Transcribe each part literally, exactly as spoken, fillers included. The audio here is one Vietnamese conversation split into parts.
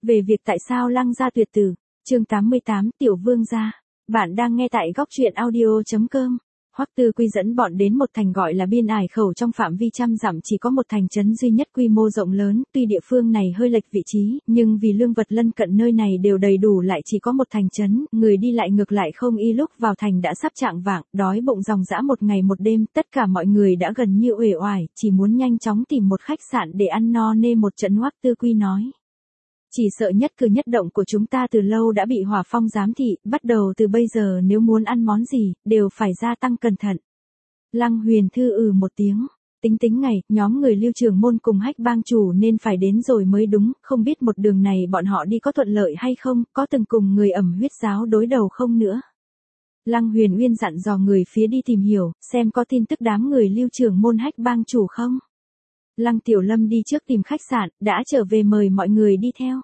Về việc tại sao Lăng gia tuyệt tử, chương tám mươi tám, Tiểu Vương gia. Bạn đang nghe tại góc truyện audio chấm com. Hoắc Tư Quy dẫn bọn đến một thành gọi là Biên Ải Khẩu, trong phạm vi trăm dặm chỉ có một thành trấn duy nhất quy mô rộng lớn, tuy địa phương này hơi lệch vị trí, nhưng vì lương vật lân cận nơi này đều đầy đủ lại chỉ có một thành trấn, người đi lại ngược lại không y, lúc vào thành đã sắp chạng vạng, đói bụng ròng rã một ngày một đêm, tất cả mọi người đã gần như uể oải, chỉ muốn nhanh chóng tìm một khách sạn để ăn no nê một trận. Hoắc Tư Quy nói: Chỉ sợ nhất cử nhất động của chúng ta từ lâu đã bị Hỏa Phong giám thị, bắt đầu từ bây giờ nếu muốn ăn món gì, đều phải gia tăng cẩn thận. Lăng Huyền Thư ừ một tiếng, tính tính ngày, nhóm người Lưu Trường Môn cùng Hách bang chủ nên phải đến rồi mới đúng, không biết một đường này bọn họ đi có thuận lợi hay không, có từng cùng người ẩm huyết giáo đối đầu không nữa. Lăng Huyền Uyên dặn dò người phía đi tìm hiểu, xem có tin tức đám người Lưu Trường Môn Hách bang chủ không. Lăng Tiểu Lâm đi trước tìm khách sạn, đã trở về mời mọi người đi theo.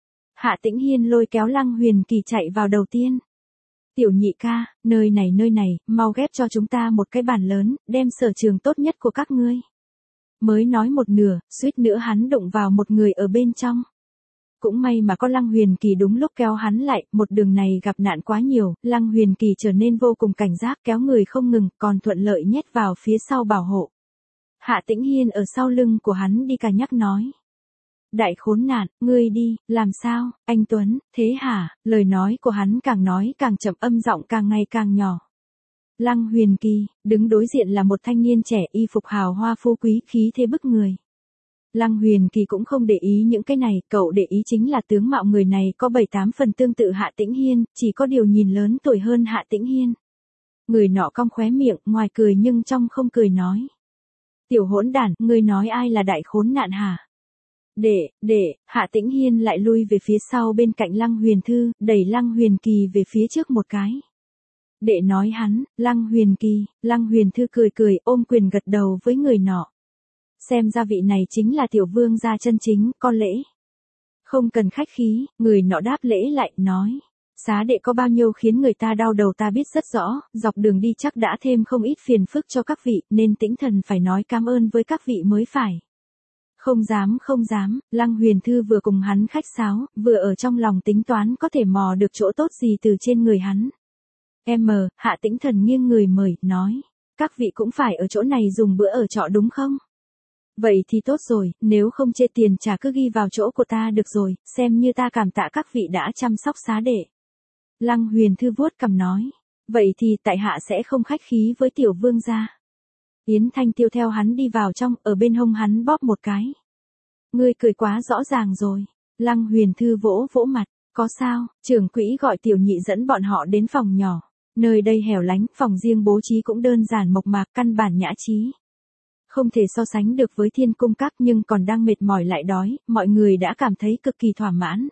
Hạ Tĩnh Hiên lôi kéo Lăng Huyền Kỳ chạy vào đầu tiên. Tiểu nhị ca, nơi này nơi này, mau ghép cho chúng ta một cái bàn lớn, đem sở trường tốt nhất của các ngươi. Mới nói một nửa, suýt nữa hắn đụng vào một người ở bên trong. Cũng may mà có Lăng Huyền Kỳ đúng lúc kéo hắn lại, một đường này gặp nạn quá nhiều, Lăng Huyền Kỳ trở nên vô cùng cảnh giác, kéo người không ngừng, còn thuận lợi nhét vào phía sau bảo hộ. Hạ Tĩnh Hiên ở sau lưng của hắn đi cả nhắc nói: Đại khốn nạn, ngươi đi, làm sao, anh Tuấn, thế hả? Lời nói của hắn càng nói càng chậm, âm giọng càng ngày càng nhỏ. Lăng Huyền Kỳ, đứng đối diện là một thanh niên trẻ, y phục hào hoa phú quý, khí thế bức người. Lăng Huyền Kỳ cũng không để ý những cái này, cậu để ý chính là tướng mạo người này có bảy tám phần tương tự Hạ Tĩnh Hiên, chỉ có điều nhìn lớn tuổi hơn Hạ Tĩnh Hiên. Người nọ cong khóe miệng, ngoài cười nhưng trong không cười nói: Tiểu hỗn đản, ngươi nói ai là đại khốn nạn hả? Để, để, Hạ Tĩnh Hiên lại lui về phía sau bên cạnh Lăng Huyền Thư, đẩy Lăng Huyền Kỳ về phía trước một cái. Để nói hắn, Lăng Huyền Kỳ, Lăng Huyền Thư cười cười, ôm quyền gật đầu với người nọ. Xem ra vị này chính là tiểu vương gia chân chính, có lễ. Không cần khách khí, người nọ đáp lễ lại, nói: Xá đệ có bao nhiêu khiến người ta đau đầu ta biết rất rõ, dọc đường đi chắc đã thêm không ít phiền phức cho các vị, nên tĩnh thần phải nói cảm ơn với các vị mới phải. Không dám không dám, Lăng Huyền Thư vừa cùng hắn khách sáo, vừa ở trong lòng tính toán có thể mò được chỗ tốt gì từ trên người hắn. Em mờ, Hạ Tĩnh Thần nghiêng người mời, nói: Các vị cũng phải ở chỗ này dùng bữa ở trọ đúng không? Vậy thì tốt rồi, nếu không chê tiền trả cứ ghi vào chỗ của ta được rồi, xem như ta cảm tạ các vị đã chăm sóc xá đệ. Lăng Huyền Thư vuốt cằm nói: Vậy thì tại hạ sẽ không khách khí với tiểu vương gia. Yến Thanh Tiêu theo hắn đi vào trong, ở bên hông hắn bóp một cái. Ngươi cười quá rõ ràng rồi. Lăng Huyền Thư vỗ vỗ mặt: Có sao? Trưởng quỹ gọi tiểu nhị dẫn bọn họ đến phòng nhỏ. Nơi đây hẻo lánh, phòng riêng bố trí cũng đơn giản mộc mạc, căn bản nhã trí. Không thể so sánh được với Thiên Cung Các, nhưng còn đang mệt mỏi lại đói, mọi người đã cảm thấy cực kỳ thỏa mãn.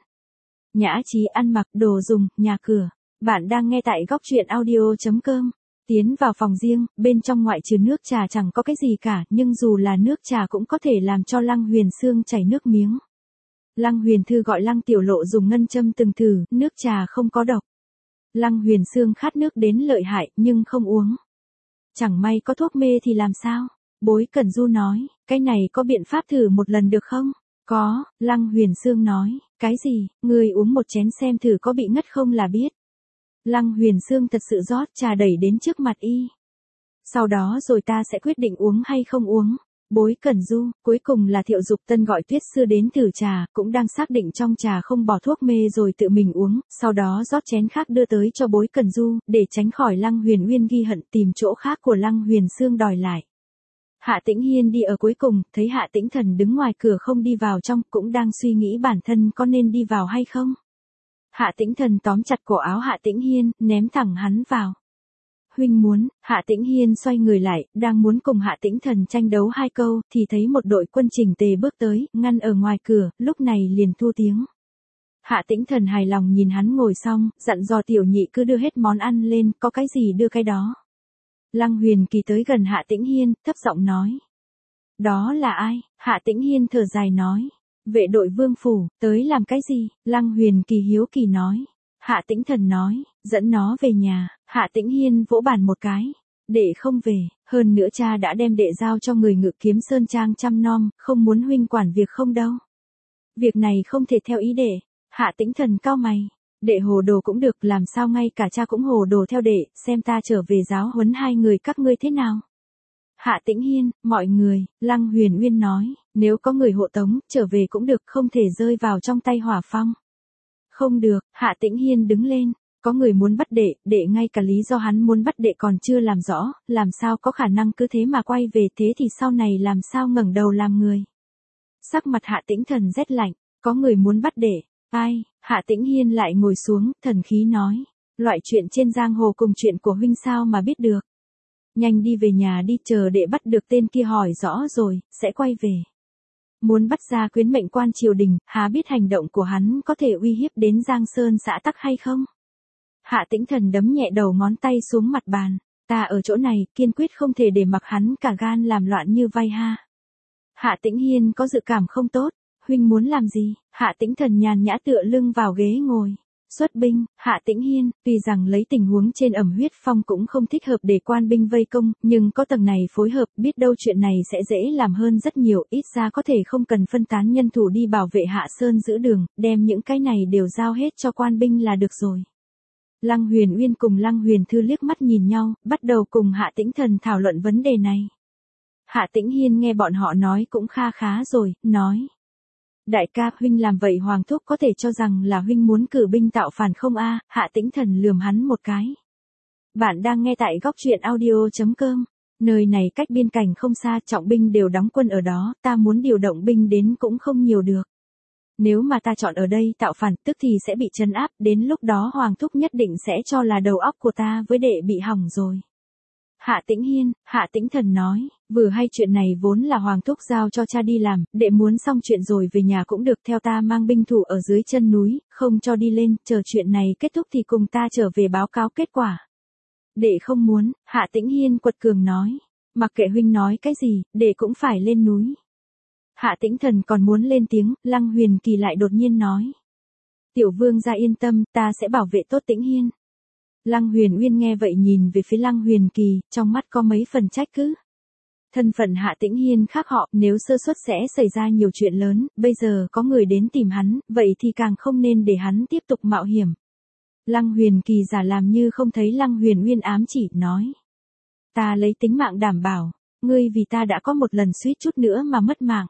Nhã trí ăn mặc, đồ dùng, nhà cửa. Bạn đang nghe tại góc truyện audio chấm com. Tiến vào phòng riêng, bên trong ngoại trừ nước trà chẳng có cái gì cả, nhưng dù là nước trà cũng có thể làm cho Lăng Huyền Sương chảy nước miếng. Lăng Huyền Thư gọi Lăng Tiểu Lộ dùng ngân châm từng thử, nước trà không có độc. Lăng Huyền Sương khát nước đến lợi hại, nhưng không uống. Chẳng may có thuốc mê thì làm sao? Bối Cẩn Du nói: Cái này có biện pháp thử một lần được không? Có, Lăng Huyền Sương nói: Cái gì? Ngươi uống một chén xem thử có bị ngất không là biết. Lăng Huyền Sương thật sự rót trà đẩy đến trước mặt y. Sau đó rồi ta sẽ quyết định uống hay không uống. Bối Cẩn Du, cuối cùng là Thiệu Dục Tân gọi Tuyết Sư đến thử trà, cũng đang xác định trong trà không bỏ thuốc mê rồi tự mình uống, sau đó rót chén khác đưa tới cho Bối Cẩn Du, để tránh khỏi Lăng Huyền Uyên ghi hận tìm chỗ khác của Lăng Huyền Sương đòi lại. Hạ Tĩnh Hiên đi ở cuối cùng, thấy Hạ Tĩnh Thần đứng ngoài cửa không đi vào trong, cũng đang suy nghĩ bản thân có nên đi vào hay không. Hạ Tĩnh Thần tóm chặt cổ áo Hạ Tĩnh Hiên, ném thẳng hắn vào. Huynh muốn, Hạ Tĩnh Hiên xoay người lại, đang muốn cùng Hạ Tĩnh Thần tranh đấu hai câu, thì thấy một đội quân chỉnh tề bước tới, ngăn ở ngoài cửa, lúc này liền thu tiếng. Hạ Tĩnh Thần hài lòng nhìn hắn ngồi xong, dặn dò tiểu nhị cứ đưa hết món ăn lên, có cái gì đưa cái đó. Lăng Huyền Kỳ tới gần Hạ Tĩnh Hiên, thấp giọng nói: Đó là ai? Hạ Tĩnh Hiên thở dài nói: Vệ đội vương phủ, tới làm cái gì? Lăng Huyền Kỳ hiếu kỳ nói. Hạ Tĩnh Thần nói: Dẫn nó về nhà. Hạ Tĩnh Hiên vỗ bàn một cái: Đệ không về, hơn nữa cha đã đem đệ giao cho người Ngự Kiếm Sơn Trang chăm nom, không muốn huynh quản việc không đâu. Việc này không thể theo ý đệ. Hạ Tĩnh Thần cau mày. Đệ hồ đồ cũng được, làm sao ngay cả cha cũng hồ đồ theo đệ, xem ta trở về giáo huấn hai người các ngươi thế nào. Hạ Tĩnh Hiên, mọi người, Lăng Huyền Uyên nói, nếu có người hộ tống, trở về cũng được, không thể rơi vào trong tay hỏa phong. Không được, Hạ Tĩnh Hiên đứng lên, có người muốn bắt đệ, đệ ngay cả lý do hắn muốn bắt đệ còn chưa làm rõ, làm sao có khả năng cứ thế mà quay về, thế thì sau này làm sao ngẩng đầu làm người. Sắc mặt Hạ Tĩnh Thần rét lạnh, có người muốn bắt đệ, ai, Hạ Tĩnh Hiên lại ngồi xuống, thần khí nói, loại chuyện trên giang hồ cùng chuyện của huynh sao mà biết được. Nhanh đi về nhà đi, chờ đệ bắt được tên kia hỏi rõ rồi, sẽ quay về. Muốn bắt ra quyến mệnh quan triều đình, há biết hành động của hắn có thể uy hiếp đến Giang Sơn xã tắc hay không? Hạ Tĩnh Thần đấm nhẹ đầu ngón tay xuống mặt bàn, ta ở chỗ này, kiên quyết không thể để mặc hắn cả gan làm loạn như vay ha. Hạ Tĩnh Hiên có dự cảm không tốt, huynh muốn làm gì? Hạ Tĩnh Thần nhàn nhã tựa lưng vào ghế ngồi. Xuất binh, Hạ Tĩnh Hiên, tuy rằng lấy tình huống trên Ẩm Huyết Phong cũng không thích hợp để quan binh vây công, nhưng có tầng này phối hợp, biết đâu chuyện này sẽ dễ làm hơn rất nhiều, ít ra có thể không cần phân tán nhân thủ đi bảo vệ Hạ Sơn giữ đường, đem những cái này đều giao hết cho quan binh là được rồi. Lăng Huyền Uyên cùng Lăng Huyền Thư liếc mắt nhìn nhau, bắt đầu cùng Hạ Tĩnh Thần thảo luận vấn đề này. Hạ Tĩnh Hiên nghe bọn họ nói cũng kha khá rồi, nói. Đại ca, huynh làm vậy Hoàng thúc có thể cho rằng là huynh muốn cử binh tạo phản không a? Hạ Tĩnh Thần lườm hắn một cái. Bạn đang nghe tại góc truyện audio chấm com. Nơi này cách biên cảnh không xa, trọng binh đều đóng quân ở đó, ta muốn điều động binh đến cũng không nhiều được. Nếu mà ta chọn ở đây tạo phản, tức thì sẽ bị trấn áp, đến lúc đó Hoàng thúc nhất định sẽ cho là đầu óc của ta với đệ bị hỏng rồi. Hạ Tĩnh Hiên, Hạ Tĩnh Thần nói, vừa hay chuyện này vốn là Hoàng thúc giao cho cha đi làm, đệ muốn xong chuyện rồi về nhà cũng được, theo ta mang binh thủ ở dưới chân núi, không cho đi lên, chờ chuyện này kết thúc thì cùng ta trở về báo cáo kết quả. Đệ không muốn, Hạ Tĩnh Hiên quật cường nói, mặc kệ huynh nói cái gì, đệ cũng phải lên núi. Hạ Tĩnh Thần còn muốn lên tiếng, Lăng Huyền Kỳ lại đột nhiên nói. Tiểu vương gia yên tâm, ta sẽ bảo vệ tốt Tĩnh Hiên. Lăng Huyền Uyên nghe vậy nhìn về phía Lăng Huyền Kỳ, trong mắt có mấy phần trách cứ. Thân phận Hạ Tĩnh Hiên khác họ, nếu sơ suất sẽ xảy ra nhiều chuyện lớn, bây giờ có người đến tìm hắn, vậy thì càng không nên để hắn tiếp tục mạo hiểm. Lăng Huyền Kỳ giả làm như không thấy Lăng Huyền Uyên ám chỉ, nói. Ta lấy tính mạng đảm bảo, ngươi vì ta đã có một lần suýt chút nữa mà mất mạng.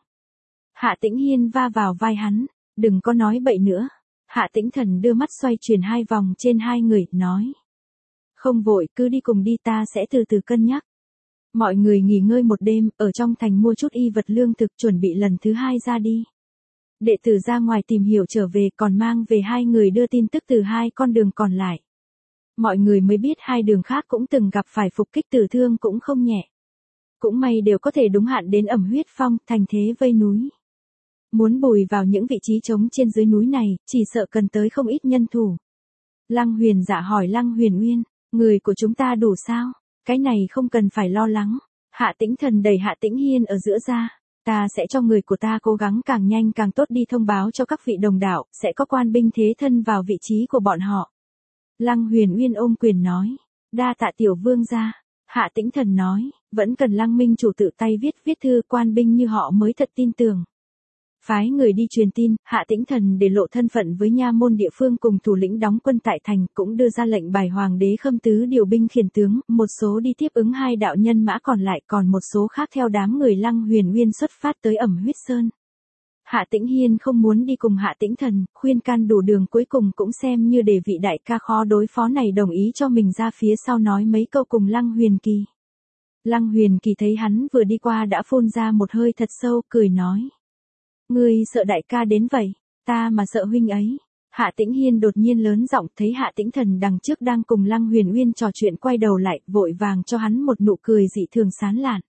Hạ Tĩnh Hiên va vào vai hắn, đừng có nói bậy nữa. Hạ Tĩnh Thần đưa mắt xoay chuyển hai vòng trên hai người, nói. Không vội, cứ đi cùng đi, ta sẽ từ từ cân nhắc. Mọi người nghỉ ngơi một đêm, ở trong thành mua chút y vật lương thực chuẩn bị lần thứ hai ra đi. Đệ tử ra ngoài tìm hiểu trở về còn mang về hai người đưa tin tức từ hai con đường còn lại. Mọi người mới biết hai đường khác cũng từng gặp phải phục kích tử thương cũng không nhẹ. Cũng may đều có thể đúng hạn đến Ẩm Huyết Phong, thành thế vây núi. Muốn bùi vào những vị trí trống trên dưới núi này, chỉ sợ cần tới không ít nhân thủ. Lăng Huyền Dạ hỏi Lăng Huyền Uyên, người của chúng ta đủ sao? Cái này không cần phải lo lắng. Hạ Tĩnh Thần đẩy Hạ Tĩnh Hiên ở giữa ra, ta sẽ cho người của ta cố gắng càng nhanh càng tốt đi thông báo cho các vị đồng đạo, sẽ có quan binh thế thân vào vị trí của bọn họ. Lăng Huyền Uyên ôm quyền nói, đa tạ tiểu vương gia. Hạ Tĩnh Thần nói, vẫn cần Lăng Minh chủ tự tay viết viết thư, quan binh như họ mới thật tin tưởng. Phái người đi truyền tin, Hạ Tĩnh Thần để lộ thân phận với nha môn địa phương cùng thủ lĩnh đóng quân tại thành, cũng đưa ra lệnh bài Hoàng đế Khâm Tứ điều binh khiển tướng, một số đi tiếp ứng hai đạo nhân mã còn lại, còn một số khác theo đám người Lăng Huyền Uyên xuất phát tới Ẩm Huyết Sơn. Hạ Tĩnh Hiên không muốn đi cùng Hạ Tĩnh Thần, khuyên can đủ đường, cuối cùng cũng xem như để vị đại ca khó đối phó này đồng ý cho mình ra phía sau nói mấy câu cùng Lăng Huyền Kỳ. Lăng Huyền Kỳ thấy hắn vừa đi qua đã phun ra một hơi thật sâu, cười nói. Ngươi sợ đại ca đến vậy, ta mà sợ huynh ấy. Hạ Tĩnh Hiên đột nhiên lớn giọng, thấy Hạ Tĩnh Thần đằng trước đang cùng Lăng Huyền Uyên trò chuyện quay đầu lại, vội vàng cho hắn một nụ cười dị thường sán lạn.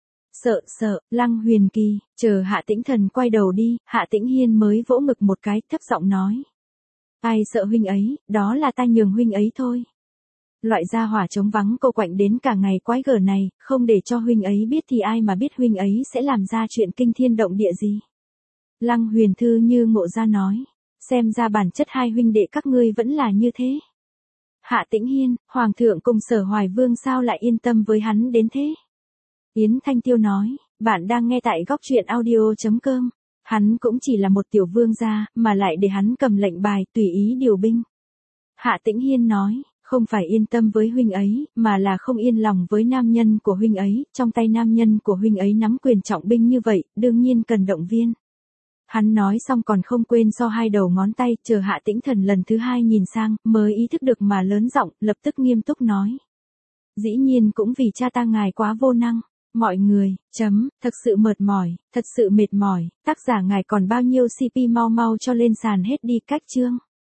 Sợ sợ, Lăng Huyền Kỳ, chờ Hạ Tĩnh Thần quay đầu đi, Hạ Tĩnh Hiên mới vỗ ngực một cái, thấp giọng nói. Ai sợ huynh ấy, đó là ta nhường huynh ấy thôi. Loại gia hỏa trống vắng cô quạnh đến cả ngày quái gở này, không để cho huynh ấy biết thì ai mà biết huynh ấy sẽ làm ra chuyện kinh thiên động địa gì. Lăng Huyền Thư như ngộ ra nói, xem ra bản chất hai huynh đệ các ngươi vẫn là như thế. Hạ Tĩnh Hiên, Hoàng thượng cùng Sở Hoài Vương sao lại yên tâm với hắn đến thế? Yến Thanh Tiêu nói, bạn đang nghe tại góc truyện audio chấm com. Hắn cũng chỉ là một tiểu vương gia, mà lại để hắn cầm lệnh bài, tùy ý điều binh. Hạ Tĩnh Hiên nói, không phải yên tâm với huynh ấy, mà là không yên lòng với nam nhân của huynh ấy, trong tay nam nhân của huynh ấy nắm quyền trọng binh như vậy, đương nhiên cần động viên. Hắn nói xong còn không quên so hai đầu ngón tay, chờ Hạ Tĩnh Thần lần thứ hai nhìn sang, mới ý thức được mà lớn giọng, lập tức nghiêm túc nói. Dĩ nhiên cũng vì cha ta ngài quá vô năng. Mọi người, chấm, thật sự mệt mỏi, thật sự mệt mỏi, tác giả ngài còn bao nhiêu xê pê mau mau cho lên sàn hết đi cách chương.